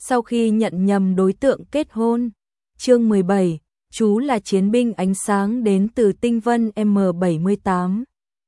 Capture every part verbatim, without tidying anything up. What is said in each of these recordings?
sau khi nhận nhầm đối tượng kết hôn. Chương mười bảy, chú là chiến binh ánh sáng đến từ tinh vân M bảy mươi tám.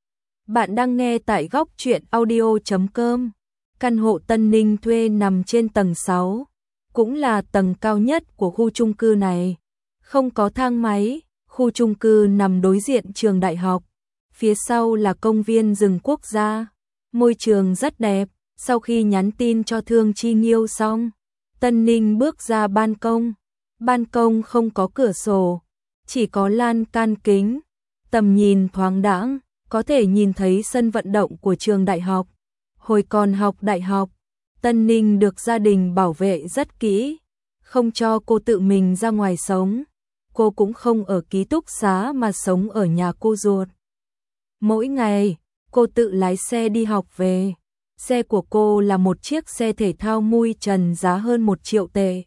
Bạn đang nghe tại góc truyện audio chấm com. Căn hộ Tân Ninh thuê nằm trên tầng sáu, cũng là tầng cao nhất của khu chung cư này. Không có thang máy, khu chung cư nằm đối diện trường đại học. Phía sau là công viên rừng quốc gia. Môi trường rất đẹp. Sau khi nhắn tin cho Thương Chi Nghiêu xong, Tân Ninh bước ra ban công. Ban công không có cửa sổ, chỉ có lan can kính. Tầm nhìn thoáng đãng, có thể nhìn thấy sân vận động của trường đại học. Hồi còn học đại học, Tân Ninh được gia đình bảo vệ rất kỹ, không cho cô tự mình ra ngoài sống. Cô cũng không ở ký túc xá mà sống ở nhà cô ruột. Mỗi ngày, cô tự lái xe đi học về. Xe của cô là một chiếc xe thể thao mui trần giá hơn một triệu tệ.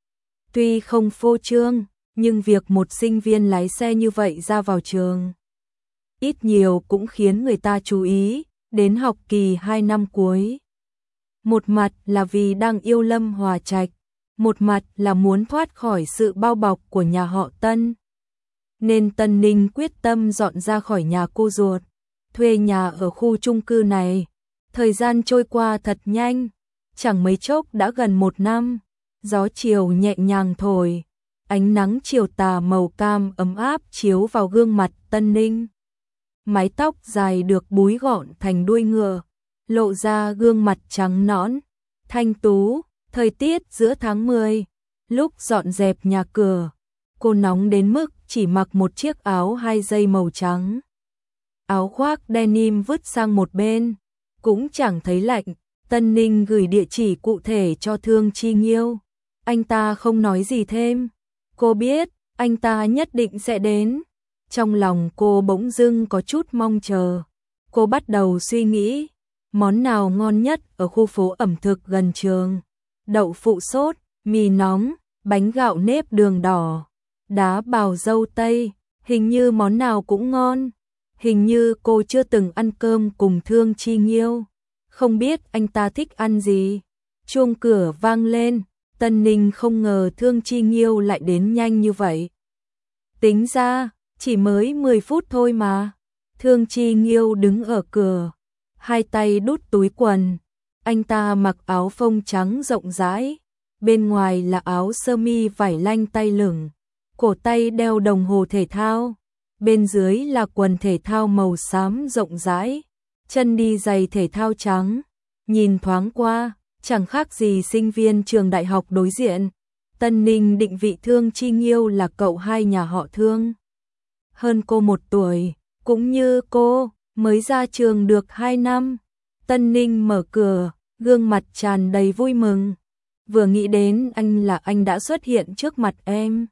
Tuy không phô trương, nhưng việc một sinh viên lái xe như vậy ra vào trường, ít nhiều cũng khiến người ta chú ý, đến học kỳ hai năm cuối. Một mặt là vì đang yêu Lâm Hòa Trạch, một mặt là muốn thoát khỏi sự bao bọc của nhà họ Tân. Nên Tân Ninh quyết tâm dọn ra khỏi nhà cô ruột, thuê nhà ở khu chung cư này. Thời gian trôi qua thật nhanh, chẳng mấy chốc đã gần một năm. Gió chiều nhẹ nhàng thổi, ánh nắng chiều tà màu cam ấm áp chiếu vào gương mặt Tân Ninh. Mái tóc dài được búi gọn thành đuôi ngựa, lộ ra gương mặt trắng nõn, thanh tú. Thời tiết giữa tháng mười, lúc dọn dẹp nhà cửa, cô nóng đến mức chỉ mặc một chiếc áo hai dây màu trắng. Áo khoác denim vứt sang một bên, cũng chẳng thấy lạnh. Tân Ninh gửi địa chỉ cụ thể cho Thương Chi Nghiêu. Anh ta không nói gì thêm. Cô biết, anh ta nhất định sẽ đến. Trong lòng cô bỗng dưng có chút mong chờ. Cô bắt đầu suy nghĩ, món nào ngon nhất ở khu phố ẩm thực gần trường. Đậu phụ sốt, mì nóng, bánh gạo nếp đường đỏ, đá bào dâu tây, hình như món nào cũng ngon. Hình như cô chưa từng ăn cơm cùng Thương Chi Nghiêu, không biết anh ta thích ăn gì. Chuông cửa vang lên, Tân Ninh không ngờ Thương Chi Nghiêu lại đến nhanh như vậy. Tính ra, chỉ mới mười phút thôi mà. Thương Chi Nghiêu đứng ở cửa, hai tay đút túi quần. Anh ta mặc áo phông trắng rộng rãi, bên ngoài là áo sơ mi vải lanh tay lửng, cổ tay đeo đồng hồ thể thao. Bên dưới là quần thể thao màu xám rộng rãi, chân đi giày thể thao trắng. Nhìn thoáng qua, chẳng khác gì sinh viên trường đại học đối diện. Tân Ninh định vị Thương Chi Nghiêu là cậu hai nhà họ Thương. Hơn cô một tuổi, cũng như cô, mới ra trường được hai năm. Tân Ninh mở cửa, gương mặt tràn đầy vui mừng. Vừa nghĩ đến anh là anh đã xuất hiện trước mặt em.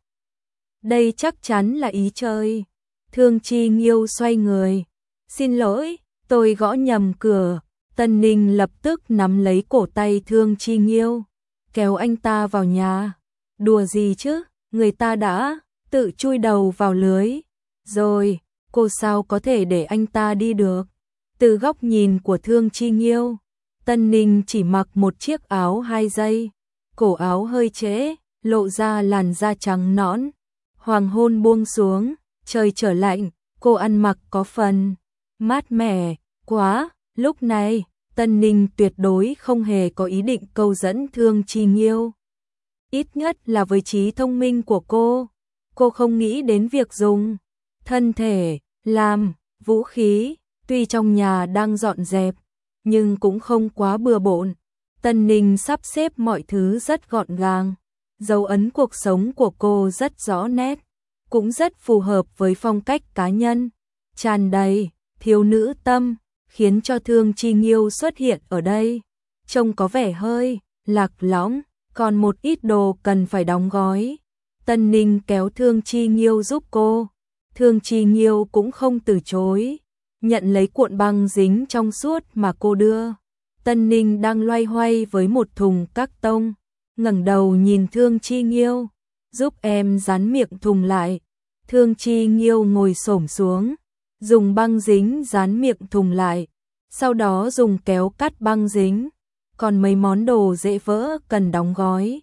Đây chắc chắn là ý trời. Thương Chi Nghiêu xoay người. Xin lỗi, tôi gõ nhầm cửa. Tân Ninh lập tức nắm lấy cổ tay Thương Chi Nghiêu, kéo anh ta vào nhà. Đùa gì chứ, người ta đã tự chui đầu vào lưới. Rồi, cô sao có thể để anh ta đi được. Từ góc nhìn của Thương Chi Nghiêu, Tân Ninh chỉ mặc một chiếc áo hai dây, cổ áo hơi trễ, lộ ra làn da trắng nõn. Hoàng hôn buông xuống, trời trở lạnh, cô ăn mặc có phần mát mẻ quá. Lúc này, Tân Ninh tuyệt đối không hề có ý định câu dẫn Thương Chi Nghiêu. Ít nhất là với trí thông minh của cô, cô không nghĩ đến việc dùng thân thể làm vũ khí. Tuy trong nhà đang dọn dẹp, nhưng cũng không quá bừa bộn. Tân Ninh sắp xếp mọi thứ rất gọn gàng. Dấu ấn cuộc sống của cô rất rõ nét, cũng rất phù hợp với phong cách cá nhân, tràn đầy thiếu nữ tâm, khiến cho Thương Chi Nghiêu xuất hiện ở đây trông có vẻ hơi lạc lõng, còn một ít đồ cần phải đóng gói. Tân Ninh kéo Thương Chi Nghiêu giúp cô. Thương Chi Nghiêu cũng không từ chối, nhận lấy cuộn băng dính trong suốt mà cô đưa. Tân Ninh đang loay hoay với một thùng các tông, ngẩng đầu nhìn Thương Chi Nghiêu, giúp em dán miệng thùng lại. Thương Chi Nghiêu ngồi xổm xuống, dùng băng dính dán miệng thùng lại, sau đó dùng kéo cắt băng dính. Còn mấy món đồ dễ vỡ cần đóng gói,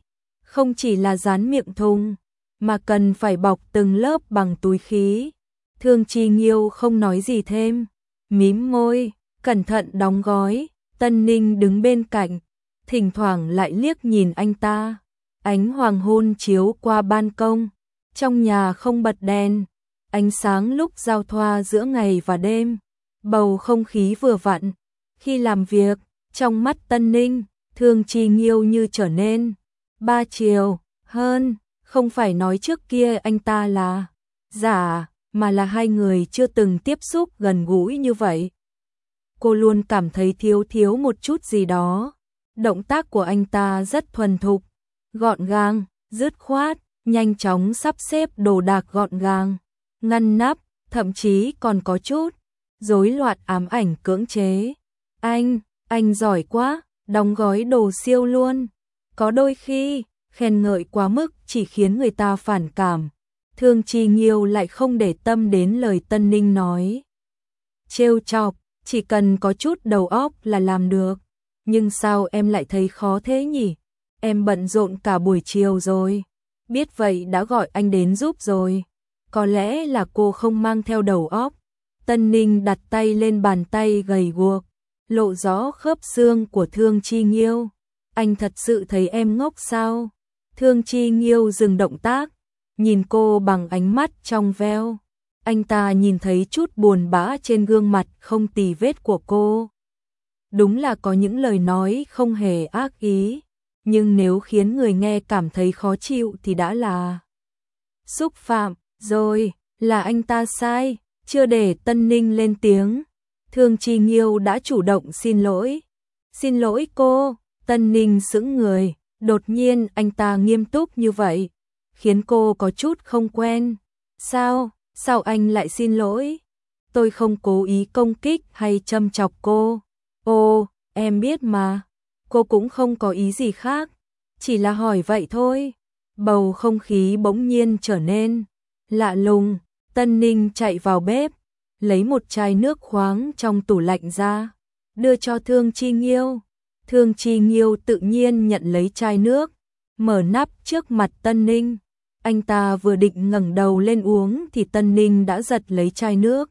không chỉ là dán miệng thùng, mà cần phải bọc từng lớp bằng túi khí. Thương Chi Nghiêu không nói gì thêm, mím môi, cẩn thận đóng gói. Tân Ninh đứng bên cạnh, thỉnh thoảng lại liếc nhìn anh ta. Ánh hoàng hôn chiếu qua ban công, trong nhà không bật đèn, ánh sáng lúc giao thoa giữa ngày và đêm, bầu không khí vừa vặn. Khi làm việc, trong mắt Tân Ninh, Thương Chi Nghiêu như trở nên ba chiều hơn, không phải nói trước kia anh ta là giả, mà là hai người chưa từng tiếp xúc gần gũi như vậy. Cô luôn cảm thấy thiếu thiếu một chút gì đó. Động tác của anh ta rất thuần thục, gọn gàng, dứt khoát, nhanh chóng sắp xếp đồ đạc gọn gàng, ngăn nắp, thậm chí còn có chút rối loạn ám ảnh cưỡng chế. Anh, anh giỏi quá, đóng gói đồ siêu luôn. Có đôi khi, khen ngợi quá mức chỉ khiến người ta phản cảm. Thương Chi Nghiêu lại không để tâm đến lời Tân Ninh nói. Trêu chọc, chỉ cần có chút đầu óc là làm được. Nhưng sao em lại thấy khó thế nhỉ? Em bận rộn cả buổi chiều rồi. Biết vậy đã gọi anh đến giúp rồi. Có lẽ là cô không mang theo đầu óc. Tân Ninh đặt tay lên bàn tay gầy guộc, lộ rõ khớp xương của Thương Chi Nghiêu. Anh thật sự thấy em ngốc sao? Thương Chi Nghiêu dừng động tác, nhìn cô bằng ánh mắt trong veo. Anh ta nhìn thấy chút buồn bã trên gương mặt không tì vết của cô. Đúng là có những lời nói không hề ác ý, nhưng nếu khiến người nghe cảm thấy khó chịu thì đã là xúc phạm rồi, là anh ta sai. Chưa để Tân Ninh lên tiếng, Thương Chi Nghiêu đã chủ động xin lỗi. Xin lỗi cô. Tân Ninh sững người, đột nhiên anh ta nghiêm túc như vậy, khiến cô có chút không quen. Sao, sao anh lại xin lỗi? Tôi không cố ý công kích hay châm chọc cô. Ồ, em biết mà, cô cũng không có ý gì khác, chỉ là hỏi vậy thôi. Bầu không khí bỗng nhiên trở nên lạ lùng. Tân Ninh chạy vào bếp, lấy một chai nước khoáng trong tủ lạnh ra, đưa cho Thương Chi Nghiêu. Thương Chi Nghiêu tự nhiên nhận lấy chai nước, mở nắp trước mặt Tân Ninh. Anh ta vừa định ngẩng đầu lên uống thì Tân Ninh đã giật lấy chai nước.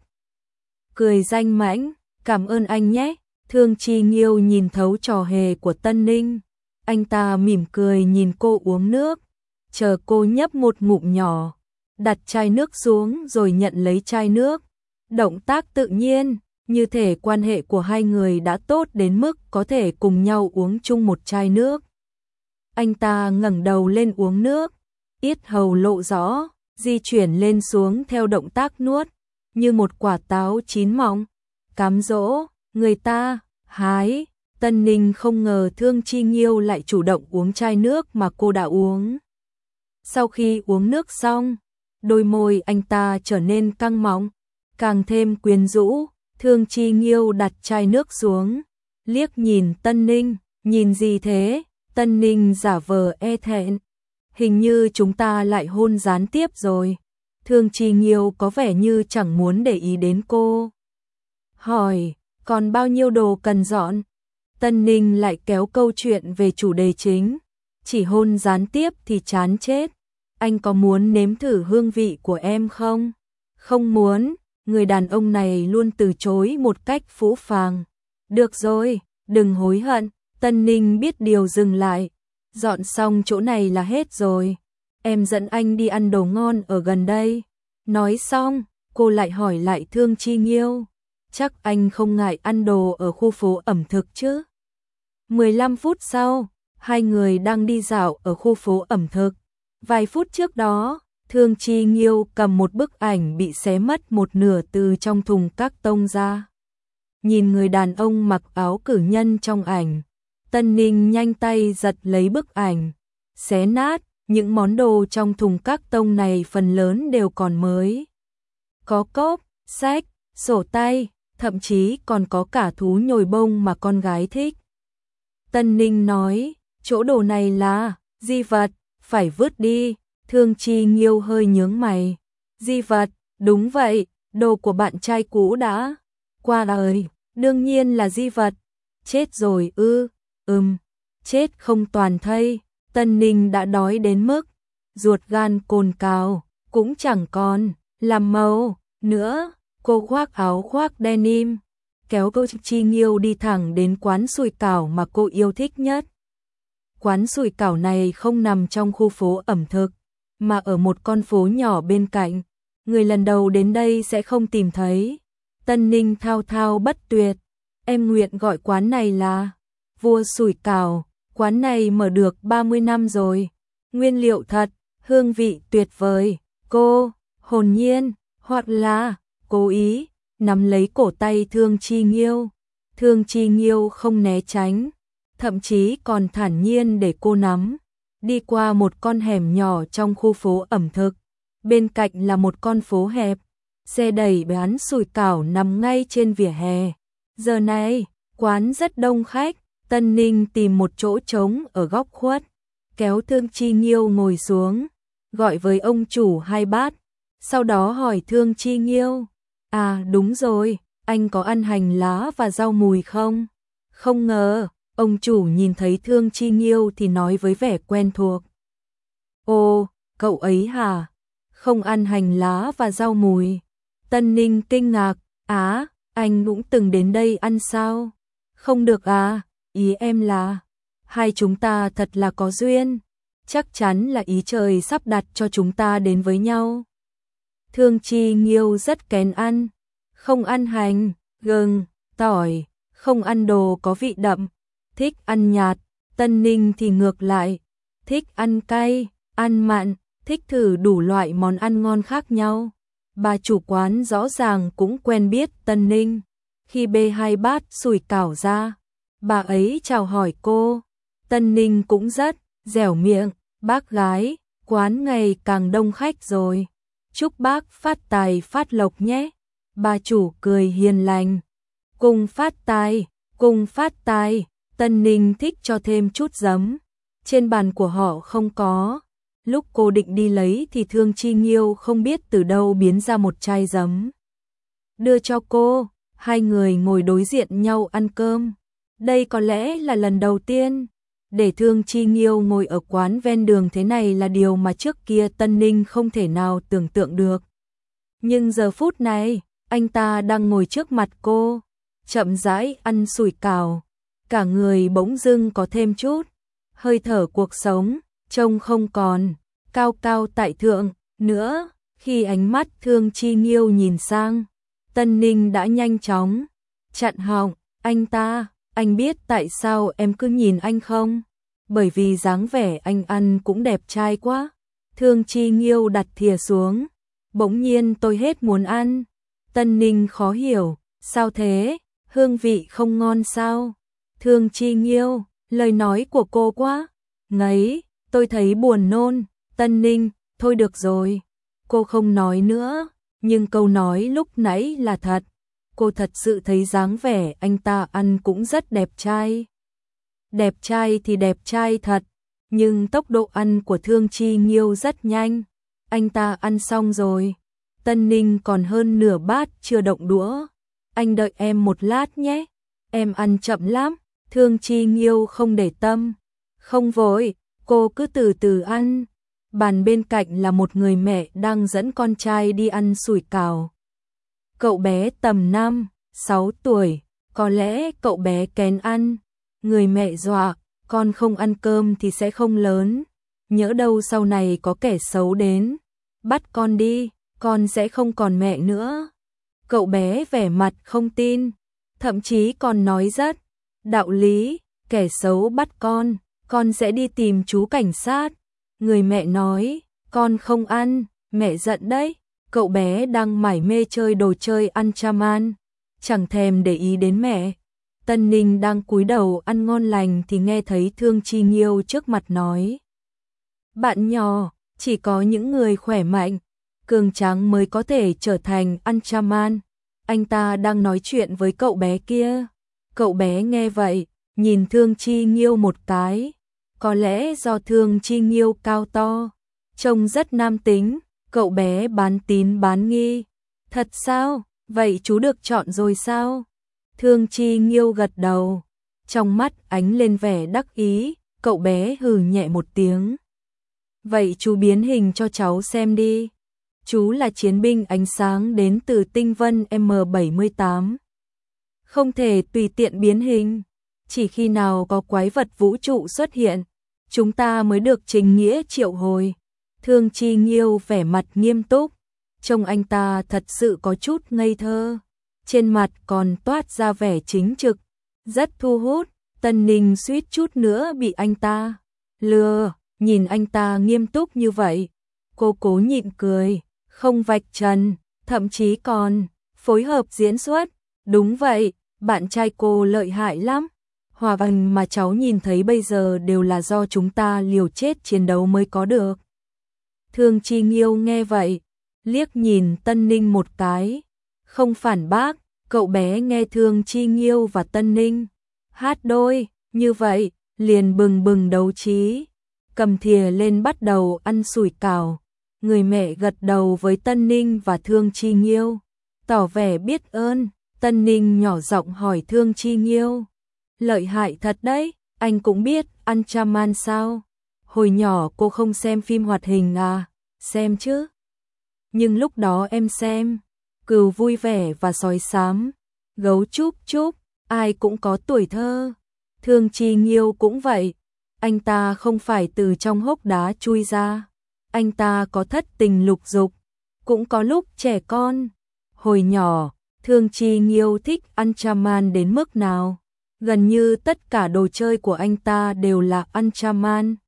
Cười danh mãnh, cảm ơn anh nhé. Thương Chi Nghiêu nhìn thấu trò hề của Tân Ninh. Anh ta mỉm cười nhìn cô uống nước, chờ cô nhấp một ngụm nhỏ, đặt chai nước xuống rồi nhận lấy chai nước. Động tác tự nhiên, như thể quan hệ của hai người đã tốt đến mức có thể cùng nhau uống chung một chai nước. Anh ta ngẩng đầu lên uống nước, yết hầu lộ rõ, di chuyển lên xuống theo động tác nuốt, như một quả táo chín mọng, cám dỗ người ta. Hái, Tân Ninh không ngờ Thương Chi Nghiêu lại chủ động uống chai nước mà cô đã uống. Sau khi uống nước xong, đôi môi anh ta trở nên căng mọng, càng thêm quyến rũ. Thương Chi Nghiêu đặt chai nước xuống, liếc nhìn Tân Ninh. Nhìn gì thế? Tân Ninh giả vờ e thẹn. Hình như chúng ta lại hôn gián tiếp rồi. Thương Chi Nghiêu có vẻ như chẳng muốn để ý đến cô. Hỏi, còn bao nhiêu đồ cần dọn? Tân Ninh lại kéo câu chuyện về chủ đề chính. Chỉ hôn gián tiếp thì chán chết. Anh có muốn nếm thử hương vị của em không? Không muốn. Người đàn ông này luôn từ chối một cách phũ phàng. Được rồi, đừng hối hận. Tân Ninh biết điều dừng lại. Dọn xong chỗ này là hết rồi. Em dẫn anh đi ăn đồ ngon ở gần đây. Nói xong, cô lại hỏi lại Thương Chi Nghiêu. Chắc anh không ngại ăn đồ ở khu phố ẩm thực chứ? mười lăm phút sau, hai người đang đi dạo ở khu phố ẩm thực. Vài phút trước đó, Thương Chi Nghiêu cầm một bức ảnh bị xé mất một nửa từ trong thùng các tông ra. Nhìn người đàn ông mặc áo cử nhân trong ảnh, Tân Ninh nhanh tay giật lấy bức ảnh, xé nát. Những món đồ trong thùng các tông này phần lớn đều còn mới. Có cốp, sách, sổ tay, thậm chí còn có cả thú nhồi bông mà con gái thích. Tân Ninh nói, chỗ đồ này là di vật, phải vứt đi. Thương Chi Nghiêu hơi nhướng mày. Di vật, đúng vậy, đồ của bạn trai cũ đã qua đời, đương nhiên là di vật. Chết rồi ư? Ừm, chết không toàn thây. Tân Ninh đã đói đến mức ruột gan cồn cào, cũng chẳng còn làm màu nữa. Cô khoác áo khoác denim, kéo cô Chi Nghiêu đi thẳng đến quán sủi cảo mà cô yêu thích nhất. Quán sủi cảo này không nằm trong khu phố ẩm thực, mà ở một con phố nhỏ bên cạnh. Người lần đầu đến đây sẽ không tìm thấy. Tân Ninh thao thao bất tuyệt. Em nguyện gọi quán này là Vua Sủi Cảo. Quán này mở được ba mươi năm rồi. Nguyên liệu thật, hương vị tuyệt vời. Cô, hồn nhiên, hoặc là cố ý, nắm lấy cổ tay Thương Chi Nghiêu. Thương Chi Nghiêu không né tránh, thậm chí còn thản nhiên để cô nắm. Đi qua một con hẻm nhỏ trong khu phố ẩm thực. Bên cạnh là một con phố hẹp. Xe đẩy bán sủi cảo nằm ngay trên vỉa hè. Giờ này, quán rất đông khách. Tân Ninh tìm một chỗ trống ở góc khuất, kéo Thương Chi Nghiêu ngồi xuống, gọi với ông chủ hai bát. Sau đó hỏi Thương Chi Nghiêu, à đúng rồi, anh có ăn hành lá và rau mùi không? Không ngờ, ông chủ nhìn thấy Thương Chi Nghiêu thì nói với vẻ quen thuộc. Ồ, cậu ấy hả? Không ăn hành lá và rau mùi. Tân Ninh kinh ngạc, á, anh cũng từng đến đây ăn sao? Không được à, ý em là, hai chúng ta thật là có duyên, chắc chắn là ý trời sắp đặt cho chúng ta đến với nhau. Thương Chi Nghiêu rất kén ăn, không ăn hành, gừng, tỏi, không ăn đồ có vị đậm, thích ăn nhạt. Tân Ninh thì ngược lại, thích ăn cay, ăn mặn, thích thử đủ loại món ăn ngon khác nhau. Bà chủ quán rõ ràng cũng quen biết Tân Ninh. Khi bê hai bát sủi cảo ra, bà ấy chào hỏi cô. Tân Ninh cũng rất dẻo miệng, bác gái, quán ngày càng đông khách rồi. Chúc bác phát tài phát lộc nhé. Bà chủ cười hiền lành. Cùng phát tài, cùng phát tài. Tân Ninh thích cho thêm chút giấm. Trên bàn của họ không có. Lúc cô định đi lấy thì Thương Chi Nghiêu không biết từ đâu biến ra một chai giấm. Đưa cho cô, hai người ngồi đối diện nhau ăn cơm. Đây có lẽ là lần đầu tiên để Thương Chi Nghiêu ngồi ở quán ven đường thế này là điều mà trước kia Tân Ninh không thể nào tưởng tượng được. Nhưng giờ phút này, anh ta đang ngồi trước mặt cô, chậm rãi ăn sủi cảo. Cả người bỗng dưng có thêm chút hơi thở cuộc sống, trông không còn cao cao tại thượng nữa. Khi ánh mắt Thương Chi Nghiêu nhìn sang, Tân Ninh đã nhanh chóng chặn họng anh ta. Anh biết tại sao em cứ nhìn anh không? Bởi vì dáng vẻ anh ăn cũng đẹp trai quá. Thương Chi Nghiêu đặt thìa xuống. Bỗng nhiên tôi hết muốn ăn. Tân Ninh khó hiểu, sao thế? Hương vị không ngon sao? Thương Chi Nghiêu, lời nói của cô quá ngấy, tôi thấy buồn nôn. Tân Ninh, thôi được rồi. Cô không nói nữa, nhưng câu nói lúc nãy là thật. Cô thật sự thấy dáng vẻ anh ta ăn cũng rất đẹp trai. Đẹp trai thì đẹp trai thật, nhưng tốc độ ăn của Thương Chi Nghiêu rất nhanh. Anh ta ăn xong rồi. Tân Ninh còn hơn nửa bát chưa động đũa. Anh đợi em một lát nhé. Em ăn chậm lắm. Thương Chi Nghiêu không để tâm. Không vội, cô cứ từ từ ăn. Bàn bên cạnh là một người mẹ đang dẫn con trai đi ăn sủi cảo. Cậu bé tầm năm, sáu tuổi, có lẽ cậu bé kén ăn. Người mẹ dọa, con không ăn cơm thì sẽ không lớn. Nhỡ đâu sau này có kẻ xấu đến, bắt con đi, con sẽ không còn mẹ nữa. Cậu bé vẻ mặt không tin, thậm chí còn nói rất đạo lý, kẻ xấu bắt con, con sẽ đi tìm chú cảnh sát. Người mẹ nói, con không ăn, mẹ giận đấy. Cậu bé đang mải mê chơi đồ chơi ăn chaman, chẳng thèm để ý đến mẹ. Tân Ninh đang cúi đầu ăn ngon lành thì nghe thấy Thương Chi Nghiêu trước mặt nói. Bạn nhỏ, chỉ có những người khỏe mạnh, cường tráng mới có thể trở thành ăn chaman. Anh ta đang nói chuyện với cậu bé kia. Cậu bé nghe vậy, nhìn Thương Chi Nghiêu một cái. Có lẽ do Thương Chi Nghiêu cao to, trông rất nam tính. Cậu bé bán tín bán nghi. Thật sao? Vậy chú được chọn rồi sao? Thương Chi Nghiêu gật đầu. Trong mắt ánh lên vẻ đắc ý. Cậu bé hừ nhẹ một tiếng. Vậy chú biến hình cho cháu xem đi. Chú là chiến binh ánh sáng đến từ tinh vân M bảy mươi tám. Không thể tùy tiện biến hình. Chỉ khi nào có quái vật vũ trụ xuất hiện, chúng ta mới được chính nghĩa triệu hồi. Thương Chi Nghiêu vẻ mặt nghiêm túc. Trông anh ta thật sự có chút ngây thơ. Trên mặt còn toát ra vẻ chính trực. Rất thu hút. Tân Ninh suýt chút nữa bị anh ta lừa. Nhìn anh ta nghiêm túc như vậy, cô cố nhịn cười, không vạch trần, thậm chí còn phối hợp diễn xuất. Đúng vậy, bạn trai cô lợi hại lắm. Hòa văn mà cháu nhìn thấy bây giờ đều là do chúng ta liều chết chiến đấu mới có được. Thương Chi Nghiêu nghe vậy, liếc nhìn Tân Ninh một cái, không phản bác. Cậu bé nghe Thương Chi Nghiêu và Tân Ninh hát đôi, như vậy, liền bừng bừng đấu trí. Cầm thìa lên bắt đầu ăn sủi cảo. Người mẹ gật đầu với Tân Ninh và Thương Chi Nghiêu, tỏ vẻ biết ơn. Tân Ninh nhỏ giọng hỏi Thương Chi Nghiêu, lợi hại thật đấy, anh cũng biết Ultraman sao? Hồi nhỏ cô không xem phim hoạt hình à? Xem chứ. Nhưng lúc đó em xem, Cừu Vui Vẻ và Sói Xám, Gấu Chúp Chúp, ai cũng có tuổi thơ. Thương Chi Nghiêu cũng vậy. Anh ta không phải từ trong hốc đá chui ra. Anh ta có thất tình lục dục, cũng có lúc trẻ con. Hồi nhỏ, Thương Chi Nghiêu thích Ultraman đến mức nào? Gần như tất cả đồ chơi của anh ta đều là Ultraman.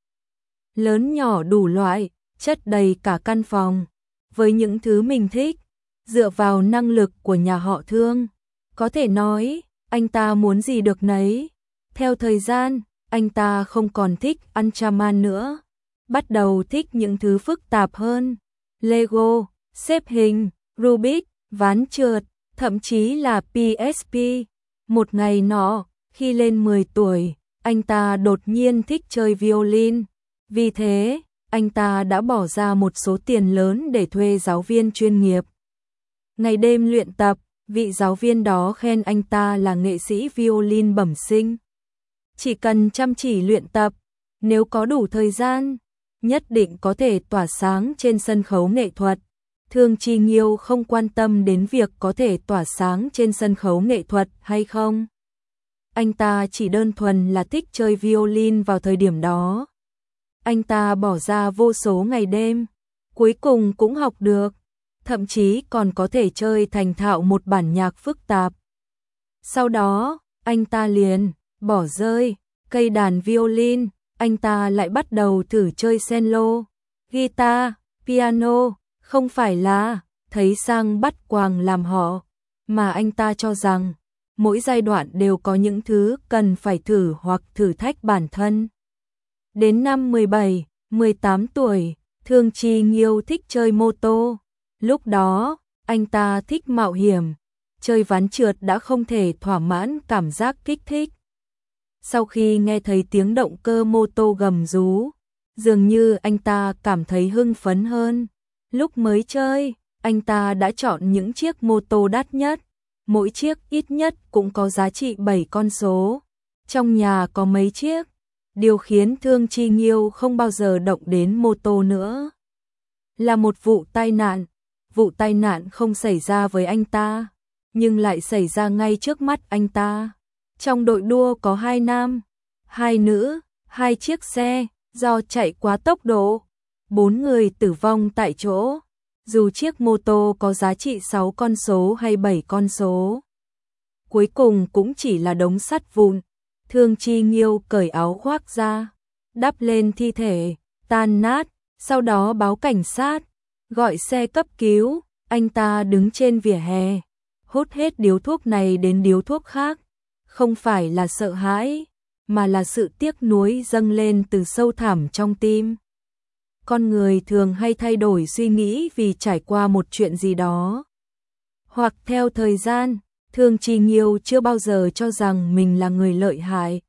Lớn nhỏ đủ loại, chất đầy cả căn phòng. Với những thứ mình thích, dựa vào năng lực của nhà họ Thương, có thể nói, anh ta muốn gì được nấy. Theo thời gian, anh ta không còn thích Ultraman nữa, bắt đầu thích những thứ phức tạp hơn. Lego, xếp hình, Rubik, ván trượt, thậm chí là pê ét pê. Một ngày nọ, khi lên mười tuổi, anh ta đột nhiên thích chơi violin. Vì thế, anh ta đã bỏ ra một số tiền lớn để thuê giáo viên chuyên nghiệp. Ngày đêm luyện tập, vị giáo viên đó khen anh ta là nghệ sĩ violin bẩm sinh. Chỉ cần chăm chỉ luyện tập, nếu có đủ thời gian, nhất định có thể tỏa sáng trên sân khấu nghệ thuật. Thương Chi Nghiêu không quan tâm đến việc có thể tỏa sáng trên sân khấu nghệ thuật hay không. Anh ta chỉ đơn thuần là thích chơi violin vào thời điểm đó. Anh ta bỏ ra vô số ngày đêm, cuối cùng cũng học được, thậm chí còn có thể chơi thành thạo một bản nhạc phức tạp. Sau đó, anh ta liền bỏ rơi cây đàn violin, anh ta lại bắt đầu thử chơi cello, guitar, piano, không phải là thấy sang bắt quàng làm họ, mà anh ta cho rằng mỗi giai đoạn đều có những thứ cần phải thử hoặc thử thách bản thân. Đến năm mười bảy, mười tám tuổi, Thương Chi Nghiêu thích chơi mô tô. Lúc đó, anh ta thích mạo hiểm, chơi ván trượt đã không thể thỏa mãn cảm giác kích thích. Sau khi nghe thấy tiếng động cơ mô tô gầm rú, dường như anh ta cảm thấy hưng phấn hơn. Lúc mới chơi, anh ta đã chọn những chiếc mô tô đắt nhất, mỗi chiếc ít nhất cũng có giá trị bảy con số. Trong nhà có mấy chiếc, điều khiến Thương Chi Nghiêu không bao giờ động đến mô tô nữa là một vụ tai nạn. Vụ tai nạn không xảy ra với anh ta, nhưng lại xảy ra ngay trước mắt anh ta. Trong đội đua có hai nam, hai nữ, hai chiếc xe, do chạy quá tốc độ, bốn người tử vong tại chỗ. Dù chiếc mô tô có giá trị sáu con số hay bảy con số, cuối cùng cũng chỉ là đống sắt vụn. Thương Chi Nghiêu cởi áo khoác ra, đắp lên thi thể, tan nát, sau đó báo cảnh sát, gọi xe cấp cứu. Anh ta đứng trên vỉa hè, hút hết điếu thuốc này đến điếu thuốc khác, không phải là sợ hãi, mà là sự tiếc nuối dâng lên từ sâu thẳm trong tim. Con người thường hay thay đổi suy nghĩ vì trải qua một chuyện gì đó, hoặc theo thời gian. Thương Chi Nghiêu chưa bao giờ cho rằng mình là người lợi hại,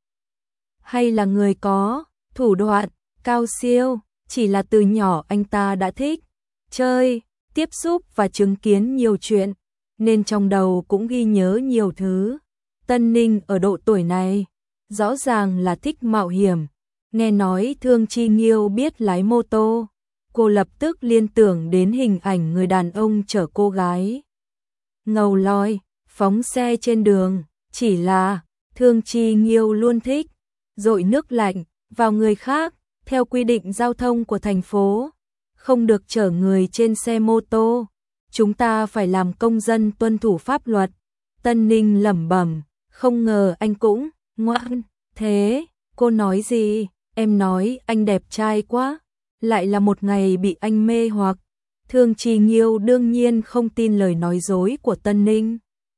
hay là người có thủ đoạn cao siêu, chỉ là từ nhỏ anh ta đã thích chơi, tiếp xúc và chứng kiến nhiều chuyện, nên trong đầu cũng ghi nhớ nhiều thứ. Tân Ninh ở độ tuổi này, rõ ràng là thích mạo hiểm, Nghe nói Thương Chi Nghiêu biết lái mô tô, cô lập tức liên tưởng đến hình ảnh người đàn ông chở cô gái ngầu loi, phóng xe trên đường, chỉ là Thương Chi Nghiêu luôn thích dội nước lạnh vào người khác, theo quy định giao thông của thành phố, không được chở người trên xe mô tô, chúng ta phải làm công dân tuân thủ pháp luật. Tân Ninh lẩm bẩm, không ngờ anh cũng ngoan thế. Cô nói gì? Em nói anh đẹp trai quá, lại là một ngày bị anh mê hoặc. Thương Chi Nghiêu đương nhiên không tin lời nói dối của Tân Ninh.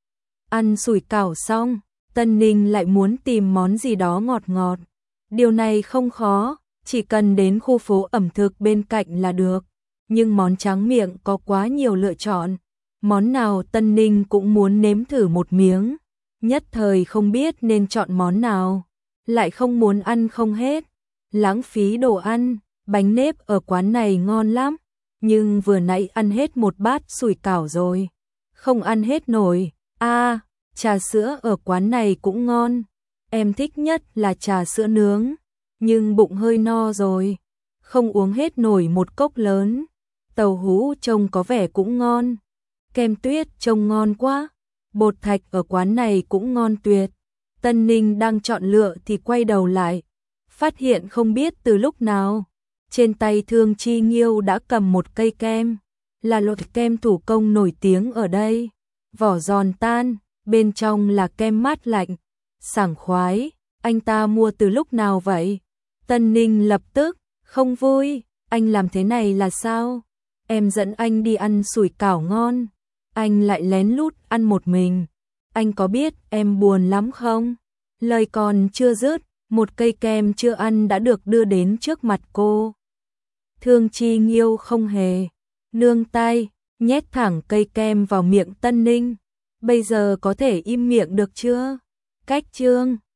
Ăn sủi cảo xong, Tân Ninh lại muốn tìm món gì đó ngọt ngọt. Điều này không khó, chỉ cần đến khu phố ẩm thực bên cạnh là được. Nhưng món tráng miệng có quá nhiều lựa chọn, món nào Tân Ninh cũng muốn nếm thử một miếng. Nhất thời không biết nên chọn món nào, lại không muốn ăn không hết, lãng phí đồ ăn. Bánh nếp ở quán này ngon lắm, nhưng vừa nãy ăn hết một bát sủi cảo rồi, không ăn hết nổi. A, à, trà sữa ở quán này cũng ngon, em thích nhất là trà sữa nướng, nhưng bụng hơi no rồi, không uống hết nổi một cốc lớn. Tàu hũ trông có vẻ cũng ngon, kem tuyết trông ngon quá, bột thạch ở quán này cũng ngon tuyệt. Tân Ninh đang chọn lựa thì quay đầu lại, phát hiện không biết từ lúc nào, trên tay Thương Chi Nghiêu đã cầm một cây kem, là loại kem thủ công nổi tiếng ở đây, vỏ giòn tan, bên trong là kem mát lạnh, sảng khoái. Anh ta mua từ lúc nào vậy? Tân Ninh lập tức không vui, anh làm thế này là sao? Em dẫn anh đi ăn sủi cảo ngon, anh lại lén lút ăn một mình, anh có biết em buồn lắm không? Lời còn chưa dứt, một cây kem chưa ăn đã được đưa đến trước mặt cô. Thương Chi Nghiêu không hề nương tay, nhét thẳng cây kem vào miệng Tân Ninh. Bây giờ có thể im miệng được chưa? Cách chương